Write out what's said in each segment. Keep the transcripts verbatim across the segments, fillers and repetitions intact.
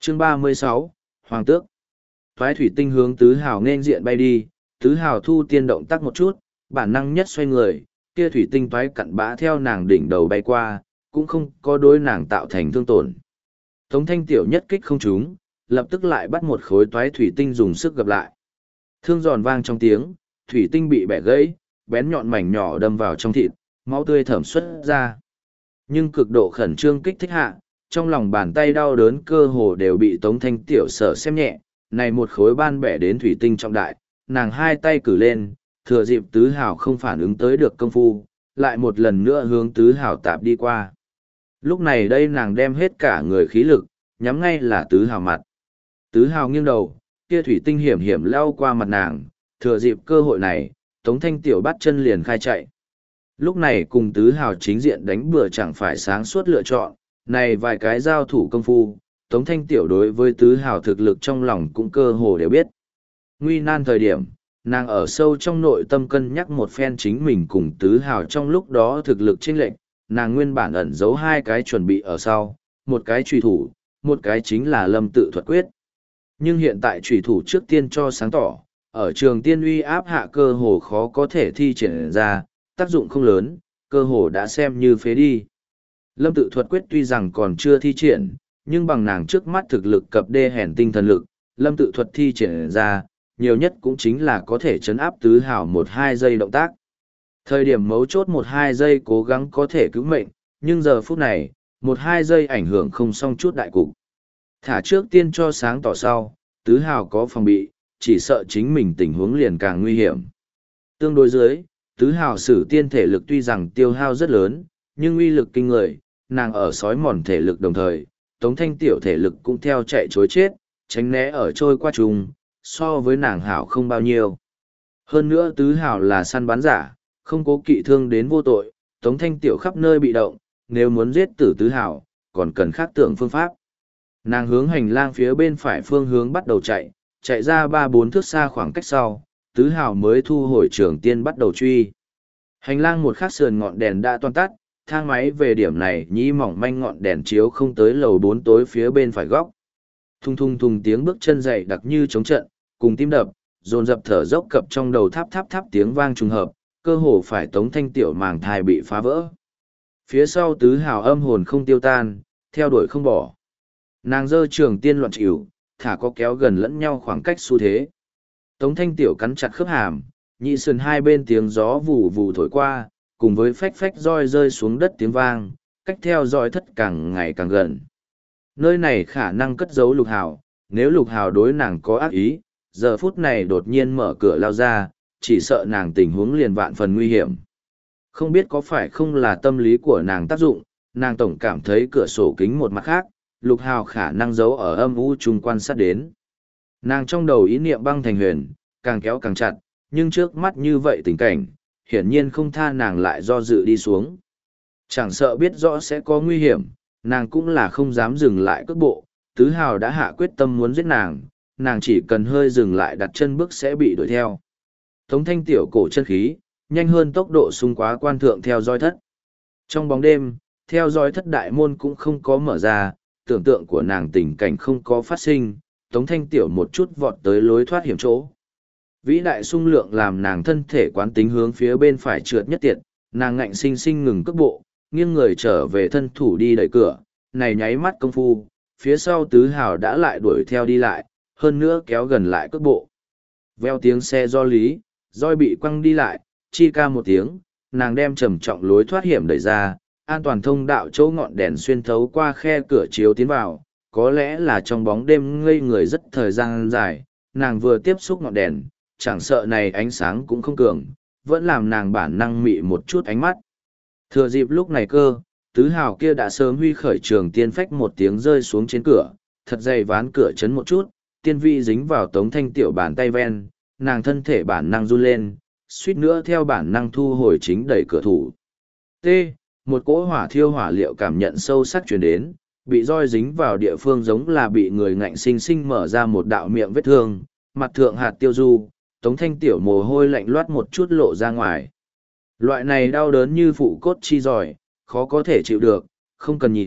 Chương ba mươi sáu, Hoàng tước. Thoái thủy tinh hướng tứ hào nên diện bay đi, tứ hào thu tiên động tác một chút, bản năng nhất xoay người, kia thủy tinh toái cặn bã theo nàng đỉnh đầu bay qua, cũng không có đối nàng tạo thành thương tổn. Tống thanh tiểu nhất kích không trúng, lập tức lại bắt một khối toái thủy tinh dùng sức gặp lại. Thương giòn vang trong tiếng, thủy tinh bị bẻ gãy, bén nhọn mảnh nhỏ đâm vào trong thịt, máu tươi thẩm xuất ra. Nhưng cực độ khẩn trương kích thích hạ, trong lòng bàn tay đau đớn cơ hồ đều bị Tống thanh tiểu sở xem nhẹ, này một khối ban bẻ đến thủy tinh trọng đại, nàng hai tay cử lên, thừa dịp tứ hào không phản ứng tới được công phu, lại một lần nữa hướng tứ hào tạp đi qua. Lúc này đây nàng đem hết cả người khí lực, nhắm ngay là tứ hào mặt. Tứ hào nghiêng đầu, kia thủy tinh hiểm hiểm lao qua mặt nàng, thừa dịp cơ hội này, Tống thanh tiểu bắt chân liền khai chạy. Lúc này cùng tứ hào chính diện đánh bừa chẳng phải sáng suốt lựa chọn, này vài cái giao thủ công phu, Tống thanh tiểu đối với tứ hào thực lực trong lòng cũng cơ hồ đều biết. Nguy nan thời điểm, nàng ở sâu trong nội tâm cân nhắc một phen chính mình cùng tứ hào trong lúc đó thực lực chênh lệch, nàng nguyên bản ẩn giấu hai cái chuẩn bị ở sau, một cái truy thủ, một cái chính là lâm tự thuật quyết. Nhưng hiện tại truy thủ trước tiên cho sáng tỏ, ở trường tiên uy áp hạ cơ hồ khó có thể thi triển ra, tác dụng không lớn, cơ hồ đã xem như phế đi. Lâm tự thuật quyết tuy rằng còn chưa thi triển, nhưng bằng nàng trước mắt thực lực cập đê hèn tinh thần lực, lâm tự thuật thi triển ra, nhiều nhất cũng chính là có thể chấn áp tứ hào một hai giây động tác. Thời điểm mấu chốt một hai giây cố gắng có thể cứu mệnh, nhưng giờ phút này, một hai giây ảnh hưởng không xong chút đại cục. Thả trước tiên cho sáng tỏ sau, tứ hào có phòng bị, chỉ sợ chính mình tình huống liền càng nguy hiểm. Tương đối dưới, tứ hào sử tiên thể lực tuy rằng tiêu hao rất lớn, nhưng uy lực kinh người, nàng ở sói mòn thể lực đồng thời, Tống thanh tiểu thể lực cũng theo chạy chối chết, tránh né ở trôi qua trùng, so với nàng hảo không bao nhiêu. Hơn nữa tứ hào là săn bắn giả, không cố kỵ thương đến vô tội, Tống thanh tiểu khắp nơi bị động, nếu muốn giết tử tứ hào, còn cần khác tưởng phương pháp. Nàng hướng hành lang phía bên phải phương hướng bắt đầu chạy, chạy ra ba bốn thước xa khoảng cách sau, tứ hào mới thu hồi trường tiên bắt đầu truy. Hành lang một khắc sườn ngọn đèn đã toàn tắt, thang máy về điểm này nhĩ mỏng manh ngọn đèn chiếu không tới lầu bốn tối phía bên phải góc. Thung thung thung tiếng bước chân dậy đặc như chống trận, cùng tim đập, dồn dập thở dốc cập trong đầu tháp tháp tháp tiếng vang trùng hợp, cơ hồ phải Tống thanh tiểu màng thai bị phá vỡ. Phía sau tứ hào âm hồn không tiêu tan, theo đuổi không bỏ. Nàng dơ trường tiên loạn chịu, thả có kéo gần lẫn nhau khoảng cách xu thế. Tống thanh tiểu cắn chặt khớp hàm, nhị sườn hai bên tiếng gió vù vù thổi qua, cùng với phách phách roi rơi xuống đất tiếng vang, cách theo dõi thất càng ngày càng gần. Nơi này khả năng cất giấu lục hào, nếu lục hào đối nàng có ác ý, giờ phút này đột nhiên mở cửa lao ra, chỉ sợ nàng tình huống liền vạn phần nguy hiểm. Không biết có phải không là tâm lý của nàng tác dụng, nàng tổng cảm thấy cửa sổ kính một mặt khác, lục hào khả năng giấu ở âm u chung quan sát đến. Nàng trong đầu ý niệm băng thành huyền, càng kéo càng chặt, nhưng trước mắt như vậy tình cảnh, hiển nhiên không tha nàng lại do dự đi xuống. Chẳng sợ biết rõ sẽ có nguy hiểm, nàng cũng là không dám dừng lại cước bộ, tứ hào đã hạ quyết tâm muốn giết nàng, nàng chỉ cần hơi dừng lại đặt chân bước sẽ bị đuổi theo. Tống thanh tiểu cổ chân khí, nhanh hơn tốc độ xung quá quan thượng theo dõi thất. Trong bóng đêm, theo dõi thất đại môn cũng không có mở ra, tưởng tượng của nàng tình cảnh không có phát sinh, Tống thanh tiểu một chút vọt tới lối thoát hiểm chỗ. Vĩ đại sung lượng làm nàng thân thể quán tính hướng phía bên phải trượt nhất tiệt, nàng ngạnh sinh sinh ngừng cước bộ, nghiêng người trở về thân thủ đi đẩy cửa, này nháy mắt công phu, phía sau tứ hào đã lại đuổi theo đi lại, hơn nữa kéo gần lại cước bộ. Veo tiếng xe do lý, roi bị quăng đi lại, chi ca một tiếng, nàng đem trầm trọng lối thoát hiểm đẩy ra, an toàn thông đạo chỗ ngọn đèn xuyên thấu qua khe cửa chiếu tiến vào, có lẽ là trong bóng đêm ngây người rất thời gian dài, nàng vừa tiếp xúc ngọn đèn, chẳng sợ này ánh sáng cũng không cường, vẫn làm nàng bản năng mị một chút ánh mắt. Thừa dịp lúc này cơ, tứ hào kia đã sớm huy khởi trường tiên phách một tiếng rơi xuống trên cửa, thật dày ván cửa chấn một chút, tiên vi dính vào Tống thanh tiểu bàn tay ven, nàng thân thể bản năng run lên, suýt nữa theo bản năng thu hồi chính đẩy cửa thủ. T. Một cỗ hỏa thiêu hỏa liệu cảm nhận sâu sắc truyền đến, bị roi dính vào địa phương giống là bị người ngạnh sinh sinh mở ra một đạo miệng vết thương, mặt thượng hạt tiêu du, Tống thanh tiểu mồ hôi lạnh loát một chút lộ ra ngoài. Loại này đau đớn như phụ cốt chi giỏi, khó có thể chịu được, không cần nhìn,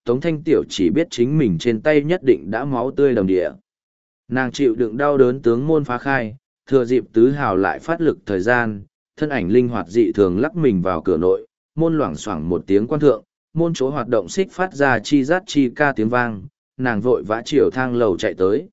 Tống Thanh Tiểu chỉ biết chính mình trên tay nhất định đã máu tươi đầm địa. Nàng chịu đựng đau đớn tướng môn phá khai, thừa dịp tứ hào lại phát lực thời gian, thân ảnh linh hoạt dị thường lắc mình vào cửa nội, môn loảng xoảng một tiếng quan thượng, môn chỗ hoạt động xích phát ra chi rát chi ca tiếng vang, nàng vội vã chiều thang lầu chạy tới.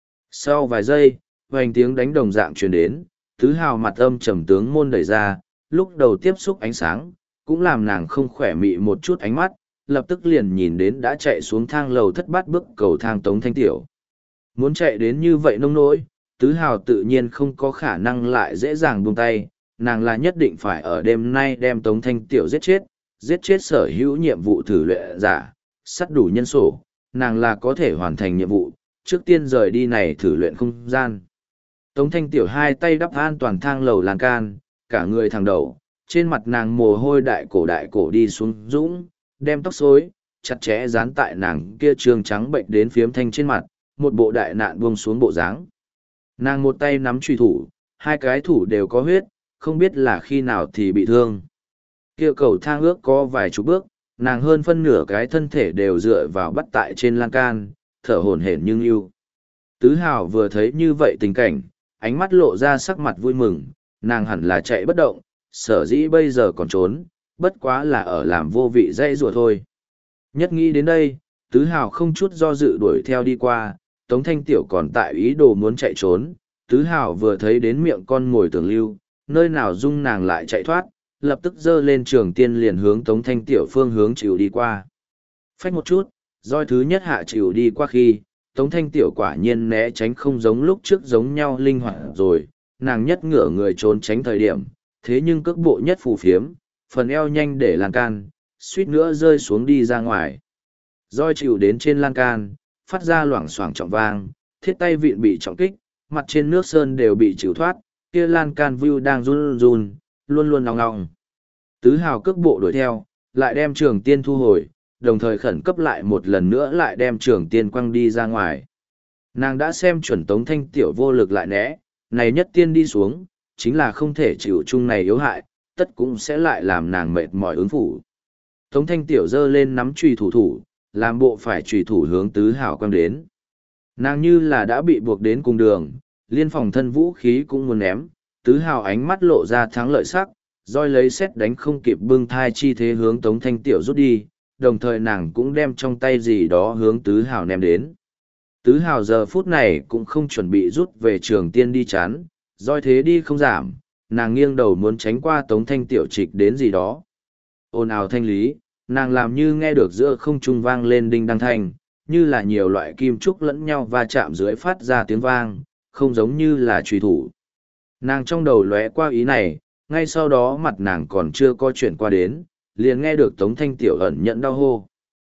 Sau vài giây, vành tiếng đánh đồng dạng truyền đến, tứ hào mặt âm trầm tướng môn đẩy ra, lúc đầu tiếp xúc ánh sáng, cũng làm nàng không khỏe mị một chút ánh mắt, lập tức liền nhìn đến đã chạy xuống thang lầu thất bát bước cầu thang Tống Thanh Tiểu. Muốn chạy đến như vậy nông nỗi, tứ hào tự nhiên không có khả năng lại dễ dàng buông tay, nàng là nhất định phải ở đêm nay đem Tống Thanh Tiểu giết chết, giết chết sở hữu nhiệm vụ thử luyện giả, sắt đủ nhân sổ, nàng là có thể hoàn thành nhiệm vụ, trước tiên rời đi này thử luyện không gian. Tống Thanh Tiểu hai tay đắp an toàn thang lầu lan can, cả người thẳng đầu, trên mặt nàng mồ hôi đại cổ đại cổ đi xuống dũng, đem tóc xối, chặt chẽ dán tại nàng kia trường trắng bệnh đến phiếm thanh trên mặt, một bộ đại nạn buông xuống bộ dáng. Nàng một tay nắm truy thủ, hai cái thủ đều có huyết, không biết là khi nào thì bị thương. Kia cầu thang ước có vài chục bước, nàng hơn phân nửa cái thân thể đều dựa vào bắt tại trên lan can, thở hổn hển nhưng yêu. Tứ Hào vừa thấy như vậy tình cảnh, ánh mắt lộ ra sắc mặt vui mừng, nàng hẳn là chạy bất động, sở dĩ bây giờ còn trốn, bất quá là ở làm vô vị dây rùa thôi. Nhất nghĩ đến đây, Tứ Hào không chút do dự đuổi theo đi qua, Tống Thanh Tiểu còn tại ý đồ muốn chạy trốn, Tứ Hào vừa thấy đến miệng con ngồi tưởng lưu, nơi nào dung nàng lại chạy thoát, lập tức giơ lên trường tiên liền hướng Tống Thanh Tiểu phương hướng chịu đi qua. Phách một chút, roi thứ nhất hạ chịu đi qua khi, Tống Thanh Tiểu quả nhiên né tránh không giống lúc trước giống nhau linh hoạt rồi, nàng nhất ngửa người trốn tránh thời điểm, thế nhưng cước bộ nhất phù phiếm, phần eo nhanh để lan can, suýt nữa rơi xuống đi ra ngoài. Roi chịu đến trên lan can, phát ra loảng xoảng trọng vang, thiết tay vịn bị trọng kích, mặt trên nước sơn đều bị chịu thoát, kia lan can view đang run run, luôn luôn ngong ngong. Tứ Hào cước bộ đuổi theo, lại đem trường tiên thu hồi, đồng thời khẩn cấp lại một lần nữa lại đem trường tiên quăng đi ra ngoài. Nàng đã xem chuẩn Tống Thanh Tiểu vô lực lại né, này nhất tiên đi xuống, chính là không thể chịu chung này yếu hại, tất cũng sẽ lại làm nàng mệt mỏi ứng phủ. Tống Thanh Tiểu giơ lên nắm chùy thủ thủ, làm bộ phải chùy thủ hướng Tứ Hào quăng đến. Nàng như là đã bị buộc đến cùng đường, liên phòng thân vũ khí cũng muốn ném, Tứ Hào ánh mắt lộ ra thắng lợi sắc, roi lấy xét đánh không kịp bưng thai chi thế hướng Tống Thanh Tiểu rút đi, đồng thời nàng cũng đem trong tay gì đó hướng Tứ Hào ném đến. Tứ Hào giờ phút này cũng không chuẩn bị rút về trường tiên đi chán, roi thế đi không giảm, nàng nghiêng đầu muốn tránh qua Tống Thanh Tiểu trịch đến gì đó. Ồn ào thanh lý, nàng làm như nghe được giữa không trung vang lên đinh đăng thanh, như là nhiều loại kim trúc lẫn nhau va chạm dưới phát ra tiếng vang, không giống như là truy thủ. Nàng trong đầu lóe qua ý này, ngay sau đó mặt nàng còn chưa có chuyển qua đến, liền nghe được Tống Thanh Tiểu ẩn nhận đau hô.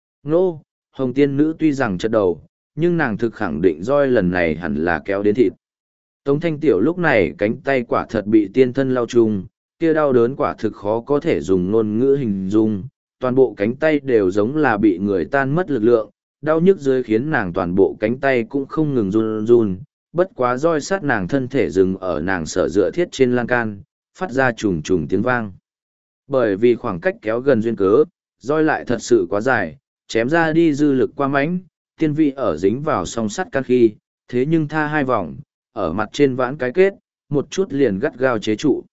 Nô, Hồng Tiên Nữ tuy rằng chật đầu, nhưng nàng thực khẳng định roi lần này hẳn là kéo đến thịt. Tống Thanh Tiểu lúc này cánh tay quả thật bị tiên thân lao chung, kia đau đớn quả thực khó có thể dùng ngôn ngữ hình dung, toàn bộ cánh tay đều giống là bị người tan mất lực lượng, đau nhức dưới khiến nàng toàn bộ cánh tay cũng không ngừng run run, bất quá roi sát nàng thân thể dừng ở nàng sở dựa thiết trên lan can, phát ra trùng trùng tiếng vang. Bởi vì khoảng cách kéo gần duyên cớ, roi lại thật sự quá dài, chém ra đi dư lực qua mãnh, tiên vị ở dính vào song sắt can khi, thế nhưng tha hai vòng, ở mặt trên vãn cái kết, một chút liền gắt gao chế trụ.